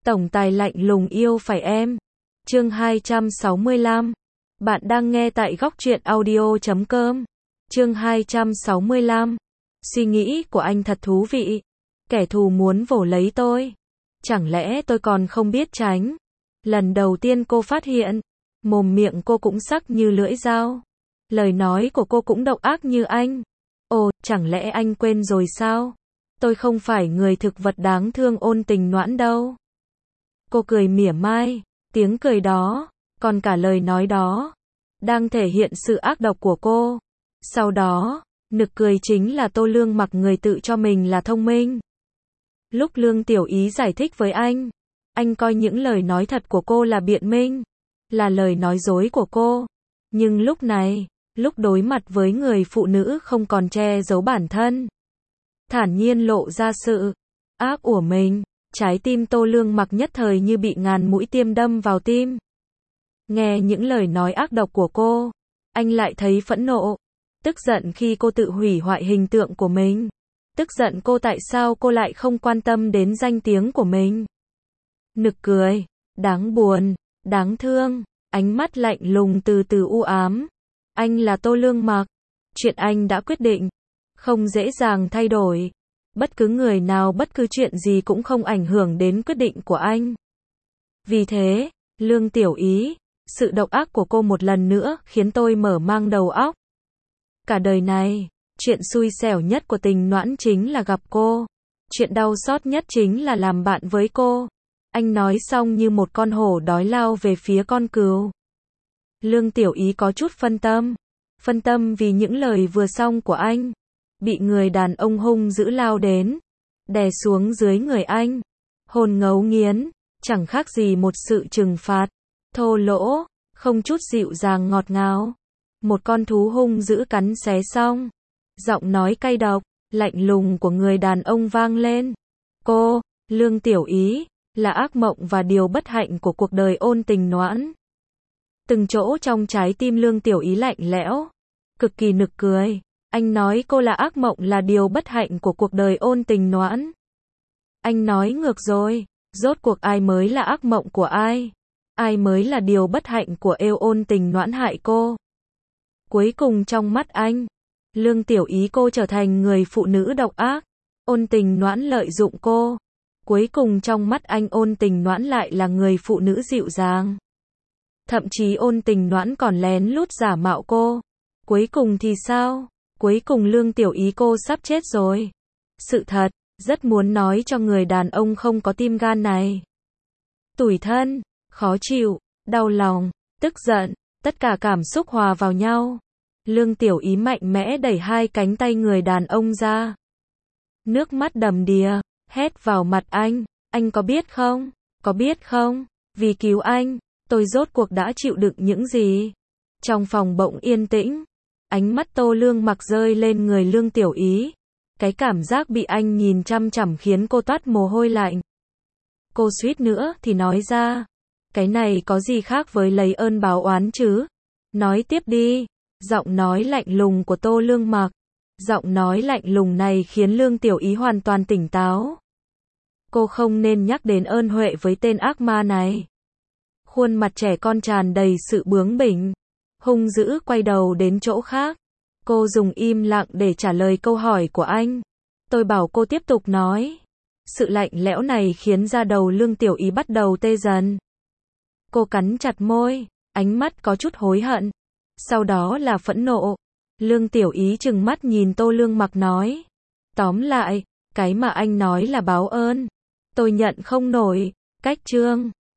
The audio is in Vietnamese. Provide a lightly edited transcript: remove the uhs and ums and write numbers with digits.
Tổng tài lạnh lùng yêu phải em. Chương 265. Bạn đang nghe tại góc truyện audio.com. Chương 265. Suy nghĩ của anh thật thú vị. Kẻ thù muốn vồ lấy tôi. Chẳng lẽ tôi còn không biết tránh? Lần đầu tiên cô phát hiện, mồm miệng cô cũng sắc như lưỡi dao. Lời nói của cô cũng độc ác như anh. Ồ, chẳng lẽ anh quên rồi sao? Tôi không phải người thực vật đáng thương ôn tình noãn đâu. Cô cười mỉa mai, tiếng cười đó, còn cả lời nói đó, đang thể hiện sự ác độc của cô. Sau đó, nực cười chính là Tô Lương mặc người tự cho mình là thông minh. Lúc Lương Tiểu Ý giải thích với anh coi những lời nói thật của cô là biện minh, là lời nói dối của cô. Nhưng lúc này, lúc đối mặt với người phụ nữ không còn che giấu bản thân, thản nhiên lộ ra sự ác của mình, trái tim Tô Lương mặc nhất thời như bị ngàn mũi tiêm đâm vào tim. Nghe những lời nói ác độc của cô, anh lại thấy phẫn nộ, tức giận khi cô tự hủy hoại hình tượng của mình, tức giận tại sao cô lại không quan tâm đến danh tiếng của mình. Nực cười, đáng buồn, đáng thương, ánh mắt lạnh lùng từ từ u ám. Anh là Tô Lương Mặc, chuyện anh đã quyết định, không dễ dàng thay đổi. Bất cứ người nào bất cứ chuyện gì cũng không ảnh hưởng đến quyết định của anh. Vì thế, Lương Tiểu Ý, sự độc ác của cô một lần nữa khiến tôi mở mang đầu óc. Cả đời này, chuyện xui xẻo nhất của tình noãn chính là gặp cô. Chuyện đau xót nhất chính là làm bạn với cô. Anh nói xong như một con hổ đói lao về phía con cừu. Lương Tiểu Ý có chút phân tâm vì những lời vừa xong của anh. Bị người đàn ông hung dữ lao đến, đè xuống dưới người anh, hồn ngấu nghiến, chẳng khác gì một sự trừng phạt, thô lỗ, không chút dịu dàng ngọt ngào. Một con thú hung dữ cắn xé xong, giọng nói cay độc, lạnh lùng của người đàn ông vang lên. Cô, Lương Tiểu Ý, là ác mộng và điều bất hạnh của cuộc đời ôn tình noãn. Từng chỗ trong trái tim Lương Tiểu Ý lạnh lẽo, cực kỳ nực cười. Anh nói cô là ác mộng là điều bất hạnh của cuộc đời ôn tình noãn. Anh nói ngược rồi, rốt cuộc ai mới là ác mộng của ai? Ai mới là điều bất hạnh của êu ôn tình noãn hại cô? Cuối cùng trong mắt anh, Lương Tiểu Ý cô trở thành người phụ nữ độc ác. Ôn tình noãn lợi dụng cô. Cuối cùng trong mắt anh ôn tình noãn lại là người phụ nữ dịu dàng. Thậm chí ôn tình noãn còn lén lút giả mạo cô. Cuối cùng thì sao? Cuối cùng Lương Tiểu Ý cô sắp chết rồi. Sự thật, rất muốn nói cho người đàn ông không có tim gan này. Tủi thân, khó chịu, đau lòng, tức giận, tất cả cảm xúc hòa vào nhau. Lương Tiểu Ý mạnh mẽ đẩy hai cánh tay người đàn ông ra. Nước mắt đầm đìa, hét vào mặt anh có biết không? Có biết không? Vì cứu anh, tôi rốt cuộc đã chịu đựng những gì? Trong phòng bỗng yên tĩnh. Ánh mắt Tô Lương Mặc rơi lên người Lương Tiểu Ý. Cái cảm giác bị anh nhìn chăm chằm khiến cô toát mồ hôi lạnh. Cô suýt nữa thì nói ra. Cái này có gì khác với lấy ơn báo oán chứ? Nói tiếp đi. Giọng nói lạnh lùng của Tô Lương Mặc. Giọng nói lạnh lùng này khiến Lương Tiểu Ý hoàn toàn tỉnh táo. Cô không nên nhắc đến ơn huệ với tên ác ma này. Khuôn mặt trẻ con tràn đầy sự bướng bỉnh. Hung dữ quay đầu đến chỗ khác. Cô dùng im lặng để trả lời câu hỏi của anh. Tôi bảo cô tiếp tục nói. Sự lạnh lẽo này khiến da đầu Lương Tiểu Ý bắt đầu tê dần. Cô cắn chặt môi, ánh mắt có chút hối hận. Sau đó là phẫn nộ. Lương Tiểu Ý trừng mắt nhìn Tô Lương Mặc nói. Tóm lại, cái mà anh nói là báo ơn. Tôi nhận không nổi. Cách chương